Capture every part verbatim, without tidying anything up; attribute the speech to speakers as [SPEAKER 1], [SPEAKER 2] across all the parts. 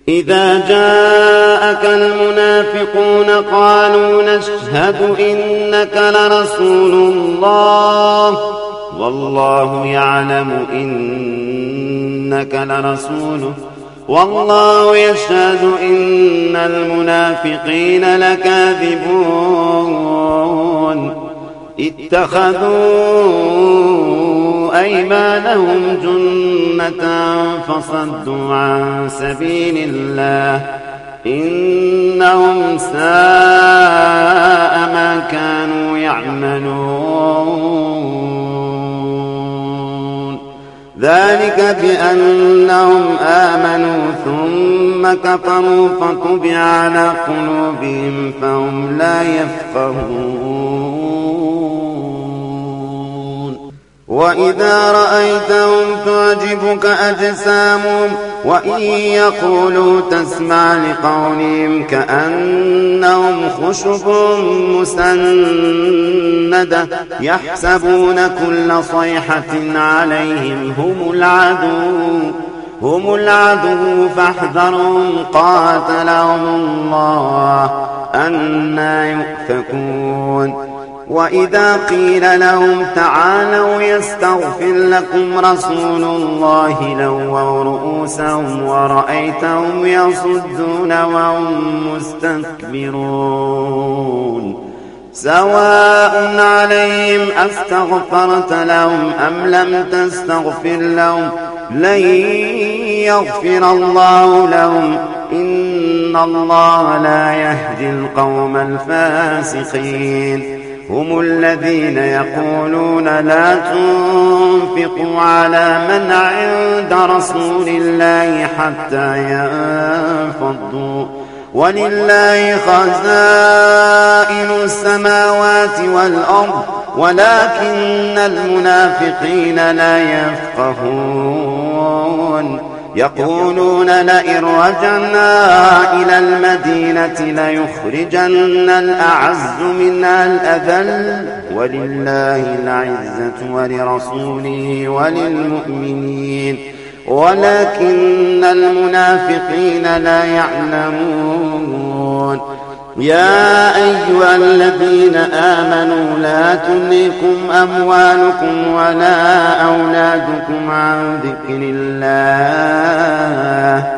[SPEAKER 1] إذا جاءك المنافقون قالوا نشهد إنك لرسول الله والله يعلم إنك لرسوله والله يشهد إن المنافقين لكاذبون اتخذوا أيمانهم جنة فصدوا عن سبيل الله إنهم ساء ما كانوا يعملون ذلك بأنهم آمنوا ثم كفروا فطبع على قلوبهم فهم لا يفقهون وإذا رأيتهم تعجبك أجسامهم وإن يقولوا تسمع لقولهم كأنهم خشب مسندة يحسبون كل صيحة عليهم هم العدو هم العدو فاحذرهم قاتلهم الله أنى يؤفكون وإذا قيل لهم تعالوا يستغفر لكم رسول الله لووا رؤوسهم ورأيتهم يصدون وهم مستكبرون سواء عليهم أستغفرت لهم أم لم تستغفر لهم لن يغفر الله لهم إن الله لا يهدي القوم الفاسقين هم الذين يقولون لا تنفقوا على من عند رسول الله حتى ينفضوا ولله خزائن السماوات والأرض ولكن المنافقين لا يفقهون يقولون لئن رجعنا إلى المدينة ليخرجن الأعز منها الأذل ولله العزة ولرسوله وللمؤمنين ولكن المنافقين لا يعلمون يا أيها الذين آمنوا لا تلهكم أموالكم ولا أولادكم عن ذكر الله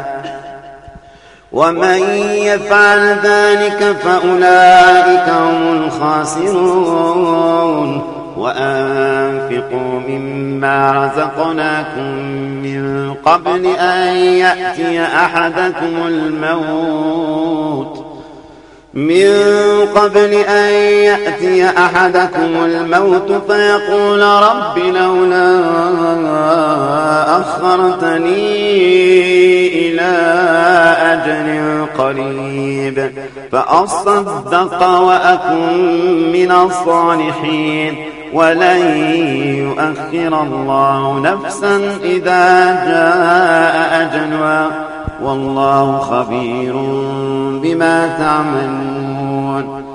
[SPEAKER 1] ومن يفعل ذلك فأولئك هم الخاسرون وأنفقوا مما رزقناكم من قبل أن يأتي أحدكم الموت من قبل أن يأتي أحدكم الموت فيقول رب لولا أخرتني إلى أجل قريب فأصدق وأكن من الصالحين ولن يؤخر الله نفسا إذا جاء أجلها والله خبير بما تعملون